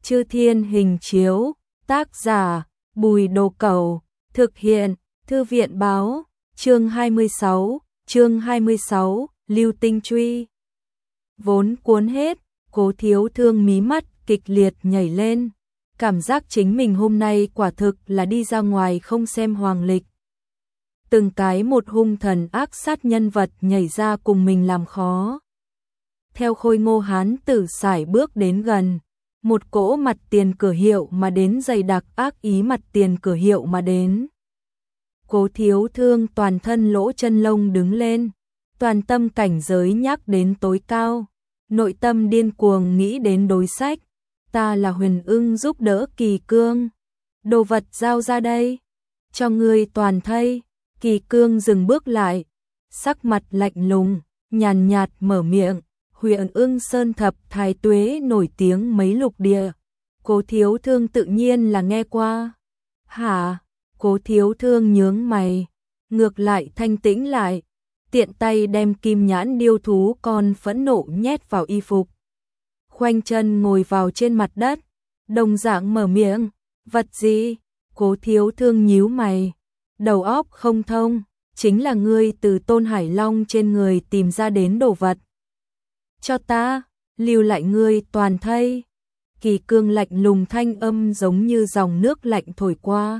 Chư Thiên Hình Chiếu, tác giả Bùi Đồ Cẩu, thực hiện Thư viện Báo, chương 26, Lưu Tinh Truy. Vốn cuốn hết, Cố Thiếu Thương mí mắt kịch liệt nhảy lên, cảm giác chính mình hôm nay quả thực là đi ra ngoài không xem hoàng lịch. Từng cái một hung thần ác sát nhân vật nhảy ra cùng mình làm khó. Theo Khôi Ngô hán tử sải bước đến gần, một cỗ mặt tiền cửa hiệu mà đến dày đặc ác ý mặt tiền cửa hiệu mà đến. Cố Thiếu Thương toàn thân lỗ chân lông đứng lên, toàn tâm cảnh giới nhắc đến tối cao, nội tâm điên cuồng nghĩ đến đối sách. Ta là Huyền Ưng giúp đỡ Kỳ Cương, đồ vật giao ra đây, cho ngươi toàn thây. Kỳ Cương dừng bước lại, sắc mặt lạnh lùng, nhàn nhạt mở miệng. Huyền Ưng Sơn thập thái tuế nổi tiếng mấy lục địa, Cố Thiếu Thương tự nhiên là nghe qua. Hả? Cố Thiếu Thương nhướng mày, ngược lại thanh tĩnh lại, tiện tay đem kim nhãn điêu thú con phẫn nộ nhét vào y phục. Khoanh chân ngồi vào trên mặt đất, đồng dạng mở miệng, vật gì? Cố Thiếu Thương nhíu mày, đầu óc không thông, chính là ngươi từ Tôn Hải Long trên người tìm ra đến đồ vật. Cho ta, lưu lại ngươi toàn thây. Kỳ Cương lạnh lùng thanh âm giống như dòng nước lạnh thổi qua.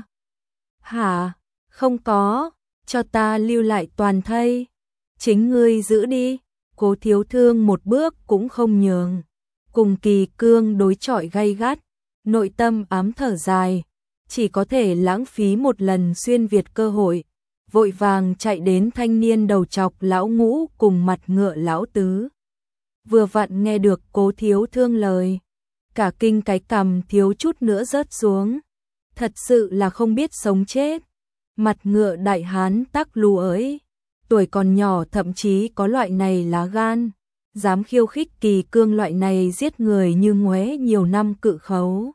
Hả? Không có, cho ta lưu lại toàn thây. Chính ngươi giữ đi. Cố Thiếu Thương một bước cũng không nhường. Cùng Kỳ Cương đối chọi gay gắt, nội tâm ám thở dài, chỉ có thể lãng phí một lần xuyên việt cơ hội, vội vàng chạy đến thanh niên đầu chọc lão Ngũ cùng mặt ngựa lão Tứ. Vừa vặn nghe được Cố Thiếu Thương lời, cả kinh cái cằm thiếu chút nữa rớt xuống, thật sự là không biết sống chết. Mặt ngựa đại hán tắc lù ấy, tuổi còn nhỏ thậm chí có loại này lá gan, dám khiêu khích Kỳ Cương loại này giết người như ngoé nhiều năm cự khấu.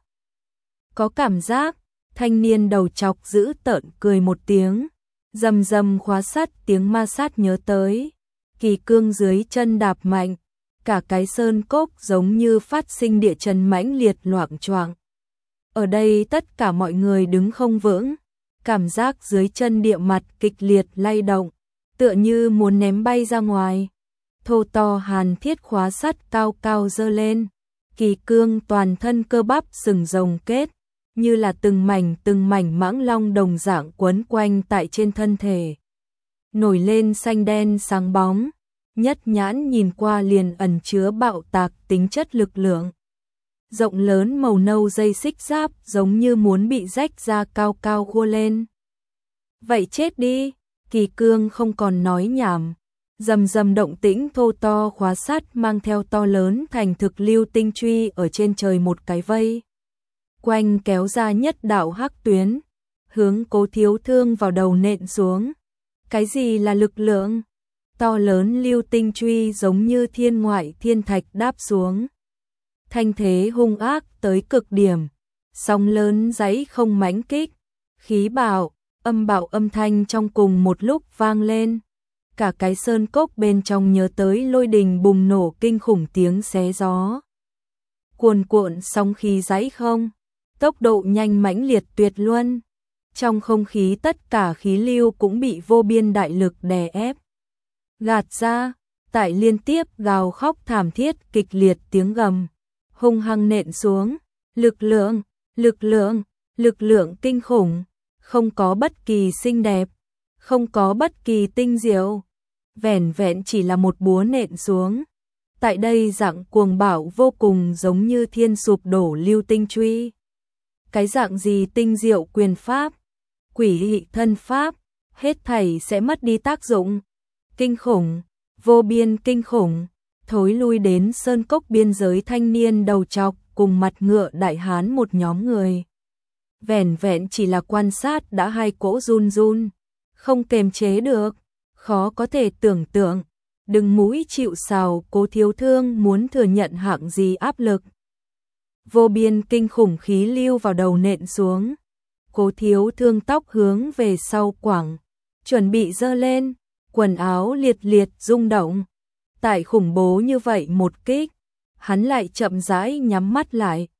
Có cảm giác, thanh niên đầu chọc giữ tợn cười một tiếng, rầm rầm khóa sắt tiếng ma sát nhớ tới. Kỳ Cương dưới chân đạp mạnh, cả cái sơn cốc giống như phát sinh địa chấn mãnh liệt loạng choạng. Ở đây tất cả mọi người đứng không vững, cảm giác dưới chân địa mặt kịch liệt lay động, tựa như muốn ném bay ra ngoài. Thô to hàn thiết khóa sắt cao cao giơ lên, Kỳ Cương toàn thân cơ bắp sừng rồng kết, như là từng mảnh mãng long đồng dạng quấn quanh tại trên thân thể. Nổi lên xanh đen sáng bóng, nhất nhãn nhìn qua liền ẩn chứa bạo tạc tính chất lực lượng. Rộng lớn màu nâu dây xích giáp giống như muốn bị rách ra cao cao khua lên. Vậy chết đi, Kỳ Cương không còn nói nhảm. Rầm rầm động tĩnh thô to khóa sắt mang theo to lớn thành thực lưu tinh truy ở trên trời một cái vây. Quanh kéo ra nhất đạo hắc tuyến, hướng Cố Thiếu Thương vào đầu nện xuống. Cái gì là lực lượng? To lớn lưu tinh truy giống như thiên ngoại thiên thạch đáp xuống. Thanh thế hung ác tới cực điểm, sóng lớn dãy không mãnh kích, khí bạo âm thanh trong cùng một lúc vang lên. Cả cái sơn cốc bên trong nhớ tới lôi đình bùng nổ kinh khủng tiếng xé gió. Cuồn cuộn sóng khí dãy không, tốc độ nhanh mãnh liệt tuyệt luân. Trong không khí tất cả khí lưu cũng bị vô biên đại lực đè ép. Gạt ra, tại liên tiếp gào khóc thảm thiết kịch liệt tiếng gầm, hung hăng nện xuống, lực lượng kinh khủng, không có bất kỳ xinh đẹp, không có bất kỳ tinh diệu, vẻn vẹn chỉ là một búa nện xuống. Tại đây dạng cuồng bạo vô cùng giống như thiên sụp đổ lưu tinh truy. Cái dạng gì tinh diệu quyền pháp, quỷ dị thân pháp, hết thảy sẽ mất đi tác dụng. Kinh khủng, vô biên kinh khủng, thối lui đến sơn cốc biên giới thanh niên đầu chọc cùng mặt ngựa đại hán một nhóm người. Vẻn vẹn chỉ là quan sát đã hai cỗ run run, không kềm chế được, khó có thể tưởng tượng, đừng mũi chịu sào. Cố Thiếu Thương muốn thừa nhận hạng gì áp lực. Vô biên kinh khủng khí lưu vào đầu nện xuống, Cố Thiếu Thương tóc hướng về sau quẳng, chuẩn bị giơ lên, quần áo liệt liệt rung động. Tại khủng bố như vậy một kích, hắn lại chậm rãi nhắm mắt lại.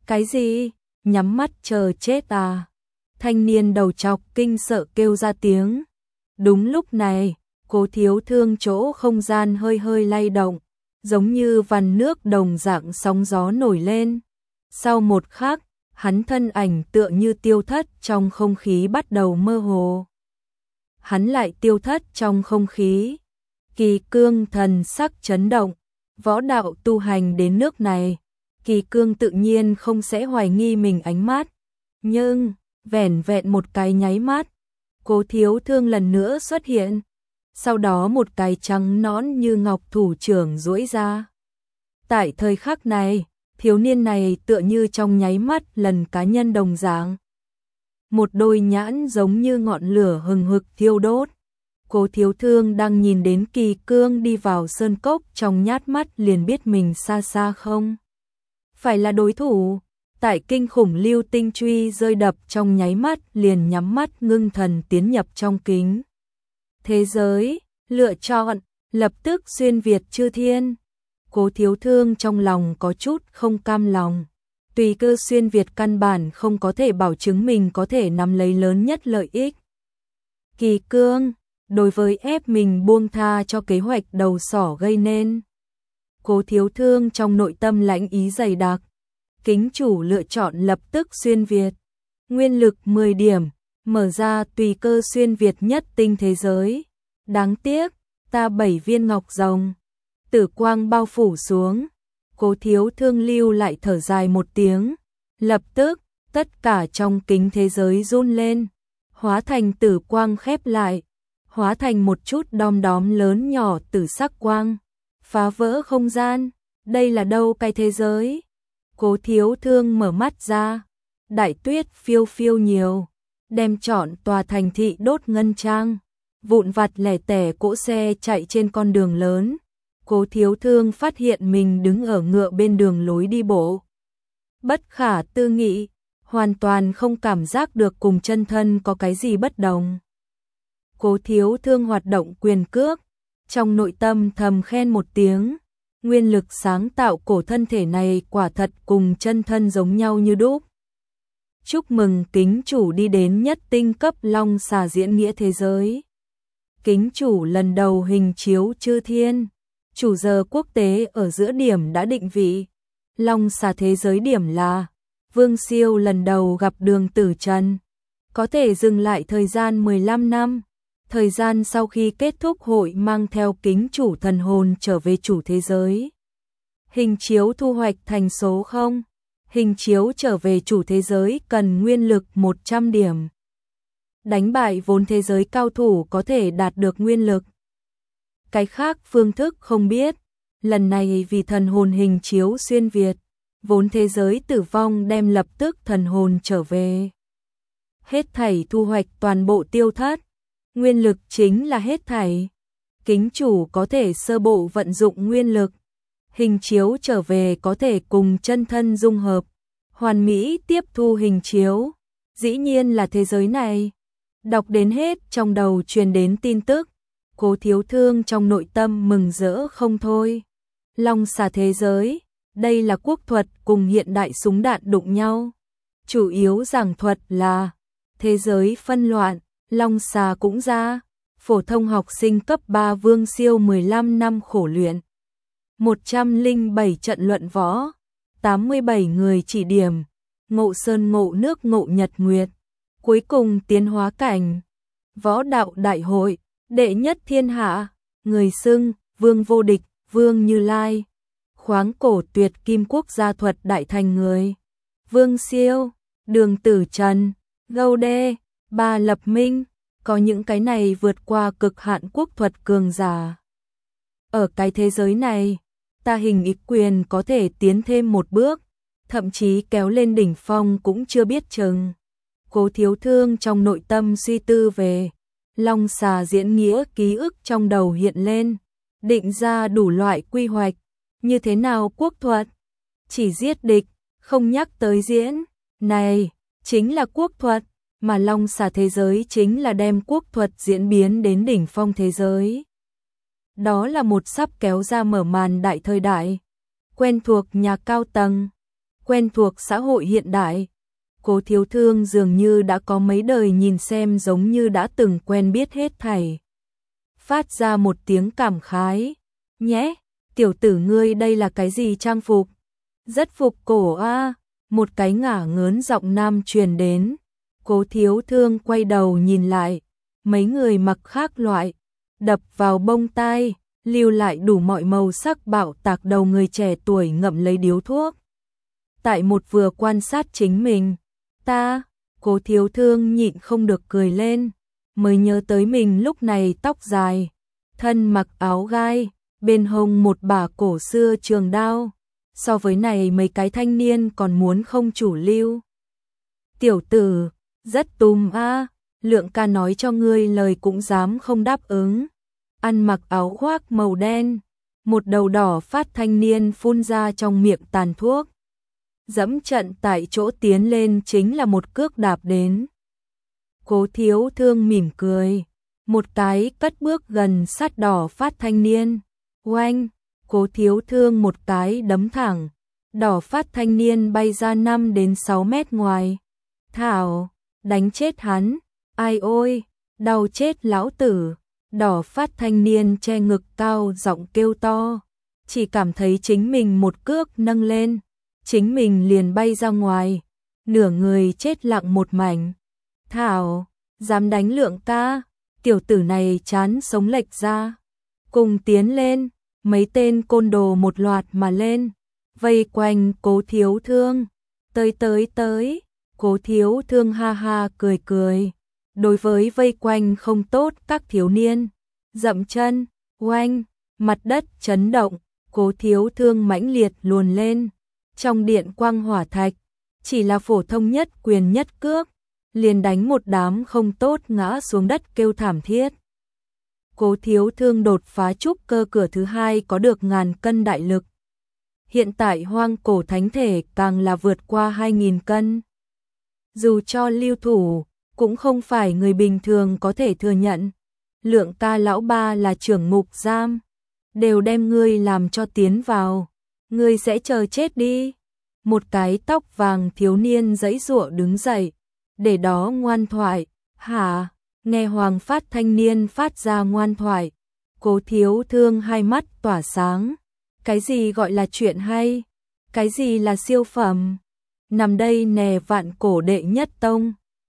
Cái gì? Nhắm mắt chờ chết à? Thanh niên đầu trọc kinh sợ kêu ra tiếng. Đúng lúc này, Cố Thiếu Thương chỗ không gian hơi hơi lay động, giống như vằn nước đồng dạng sóng gió nổi lên. Sau một khắc, hắn thân ảnh tựa như tiêu thất trong không khí bắt đầu mơ hồ. Hắn lại tiêu thất trong không khí. Kỳ Cương thần sắc chấn động, võ đạo tu hành đến nước này, Kỳ Cương tự nhiên không sẽ hoài nghi mình ánh mắt. Nhưng, vẻn vẹn một cái nháy mắt, Cố Thiếu Thương lần nữa xuất hiện. Sau đó một cái trắng nõn như ngọc thủ trưởng duỗi ra. Tại thời khắc này, thiếu niên này tựa như trong nháy mắt lần cá nhân đồng dạng. Một đôi nhãn giống như ngọn lửa hừng hực thiêu đốt. Cố Thiếu Thương đang nhìn đến Kỳ Cương đi vào sơn cốc trong nhát mắt liền biết mình xa xa không phải là đối thủ. Tại kinh khủng lưu tinh truy rơi đập trong nháy mắt liền nhắm mắt ngưng thần tiến nhập trong kính thế giới, lựa chọn, lập tức xuyên việt chư thiên. Cố Thiếu Thương trong lòng có chút không cam lòng. Tùy cơ xuyên việt căn bản không có thể bảo chứng mình có thể nắm lấy lớn nhất lợi ích. Kỳ Cương, đối với ép mình buông tha cho kế hoạch đầu sỏ gây nên. Cố Thiếu Thương trong nội tâm lãnh ý dày đặc. Kính chủ lựa chọn lập tức xuyên việt. Nguyên lực 10 điểm, mở ra tùy cơ xuyên việt nhất tinh thế giới. Đáng tiếc, ta 7 viên ngọc rồng. Tử quang bao phủ xuống. Cố Thiếu Thương lưu lại thở dài một tiếng. Lập tức, tất cả trong kính thế giới run lên. Hóa thành tử quang khép lại. Hóa thành một chút đom đóm lớn nhỏ tử sắc quang. Phá vỡ không gian. Đây là đâu cái thế giới? Cố Thiếu Thương mở mắt ra. Đại tuyết phiêu phiêu nhiều. Đem trọn tòa thành thị đốt ngân trang. Vụn vặt lẻ tẻ cỗ xe chạy trên con đường lớn. Cố Thiếu Thương phát hiện mình đứng ở ngựa bên đường lối đi bộ. Bất khả tư nghị, hoàn toàn không cảm giác được cùng chân thân có cái gì bất đồng. Cố Thiếu Thương hoạt động quyền cước, trong nội tâm thầm khen một tiếng. Nguyên lực sáng tạo cổ thân thể này quả thật cùng chân thân giống nhau như đúc. Chúc mừng kính chủ đi đến nhất tinh cấp long xà diễn nghĩa thế giới. Kính chủ lần đầu hình chiếu chư thiên. Chủ giờ quốc tế ở giữa điểm đã định vị. Long xà thế giới điểm là Vương Siêu lần đầu gặp Đường Tử Trần. Có thể dừng lại thời gian 15 năm. Thời gian sau khi kết thúc hội mang theo kính chủ thần hồn trở về chủ thế giới. Hình chiếu thu hoạch thành số 0. Hình chiếu trở về chủ thế giới cần nguyên lực 100 điểm. Đánh bại vốn thế giới cao thủ có thể đạt được nguyên lực. Cái khác phương thức không biết. Lần này vì thần hồn hình chiếu xuyên việt, vốn thế giới tử vong đem lập tức thần hồn trở về. Hết thảy thu hoạch toàn bộ tiêu thất. Nguyên lực chính là hết thảy. Kính chủ có thể sơ bộ vận dụng nguyên lực. Hình chiếu trở về có thể cùng chân thân dung hợp. Hoàn mỹ tiếp thu hình chiếu. Dĩ nhiên là thế giới này. Đọc đến hết trong đầu truyền đến tin tức. Cố Thiếu Thương trong nội tâm mừng rỡ không thôi. Long xà thế giới, đây là quốc thuật cùng hiện đại súng đạn đụng nhau. Chủ yếu giảng thuật là thế giới phân loạn, long xà cũng ra. Phổ thông học sinh cấp 3 Vương Siêu 15 năm khổ luyện. 107 trận luận võ, 87 người chỉ điểm, ngộ sơn ngộ nước ngộ nhật nguyệt. Cuối cùng tiến hóa cảnh, võ đạo đại hội, đệ nhất thiên hạ, người xưng, vương vô địch, vương Như Lai. Khoáng cổ tuyệt kim quốc gia thuật đại thành người. Vương Siêu, Đường Tử Trần, Gâu Đê, Ba Lập Minh, có những cái này vượt qua cực hạn quốc thuật cường giả. Ở cái thế giới này, ta hình ý quyền có thể tiến thêm một bước, thậm chí kéo lên đỉnh phong cũng chưa biết chừng. Cố Thiếu Thương trong nội tâm suy tư về long xà diễn nghĩa, ký ức trong đầu hiện lên, định ra đủ loại quy hoạch, như thế nào quốc thuật, chỉ giết địch, không nhắc tới diễn, này, chính là quốc thuật, mà long xà thế giới chính là đem quốc thuật diễn biến đến đỉnh phong thế giới. Đó là một sắp kéo ra mở màn đại thời đại, quen thuộc nhà cao tầng, quen thuộc xã hội hiện đại. Cố Thiếu Thương dường như đã có mấy đời nhìn xem, giống như đã từng quen biết hết thảy. Phát ra một tiếng cảm khái. Nhẽ, tiểu tử ngươi đây là cái gì trang phục? Rất phục cổ a. Một cái ngả ngớn giọng nam truyền đến. Cố Thiếu Thương quay đầu nhìn lại. Mấy người mặc khác loại, đập vào bông tai, lưu lại đủ mọi màu sắc bạo tạc đầu người trẻ tuổi ngậm lấy điếu thuốc. Tại một vừa quan sát chính mình, Cố Thiếu Thương nhịn không được cười lên, mới nhớ tới mình lúc này tóc dài, thân mặc áo gai, bên hông một bả cổ xưa trường đao. So với này mấy cái thanh niên còn muốn không chủ lưu. Tiểu tử, rất túm a, Lượng ca nói cho ngươi lời cũng dám không đáp ứng. Ăn mặc áo khoác màu đen, một đầu đỏ phát thanh niên phun ra trong miệng tàn thuốc. Dẫm trận tại chỗ tiến lên chính là một cước đạp đến. Cố Thiếu Thương mỉm cười, một cái cất bước gần sát đỏ phát thanh niên. Oanh, Cố Thiếu Thương một cái đấm thẳng, đỏ phát thanh niên bay ra 5 đến 6 mét ngoài. Thảo, đánh chết hắn. Ai ôi, đau chết lão tử. Đỏ phát thanh niên che ngực cao giọng kêu to, chỉ cảm thấy chính mình một cước nâng lên, chính mình liền bay ra ngoài, nửa người chết lặng một mảnh. Thảo, dám đánh Lượng ca, tiểu tử này chán sống lệch ra. Cùng tiến lên, mấy tên côn đồ một loạt mà lên, vây quanh Cố Thiếu Thương. Tới, Cố Thiếu Thương ha ha cười cười. Đối với vây quanh không tốt các thiếu niên, dậm chân, oanh, mặt đất chấn động, Cố Thiếu Thương mãnh liệt luồn lên. Trong điện quang hỏa thạch, chỉ là phổ thông nhất quyền nhất cước, liền đánh một đám không tốt ngã xuống đất kêu thảm thiết. Cố Thiếu Thương đột phá trúc cơ cửa thứ 2 có được 1000 cân đại lực. Hiện tại hoang cổ thánh thể càng là vượt qua 2000 cân. Dù cho lưu thủ, cũng không phải người bình thường có thể thừa nhận. Lượng ca lão ba là trưởng ngục giam, đều đem ngươi làm cho tiến vào, ngươi sẽ chờ chết đi. Một cái tóc vàng thiếu niên giãy giụa đứng dậy, để đó ngoan thoại. Hả? Nghe Hoàng phát thanh niên phát ra ngoan thoại, Cố Thiếu Thương hai mắt tỏa sáng. Cái gì gọi là chuyện hay? Cái gì là siêu phẩm? Nằm đây nè, vạn cổ đệ nhất tông,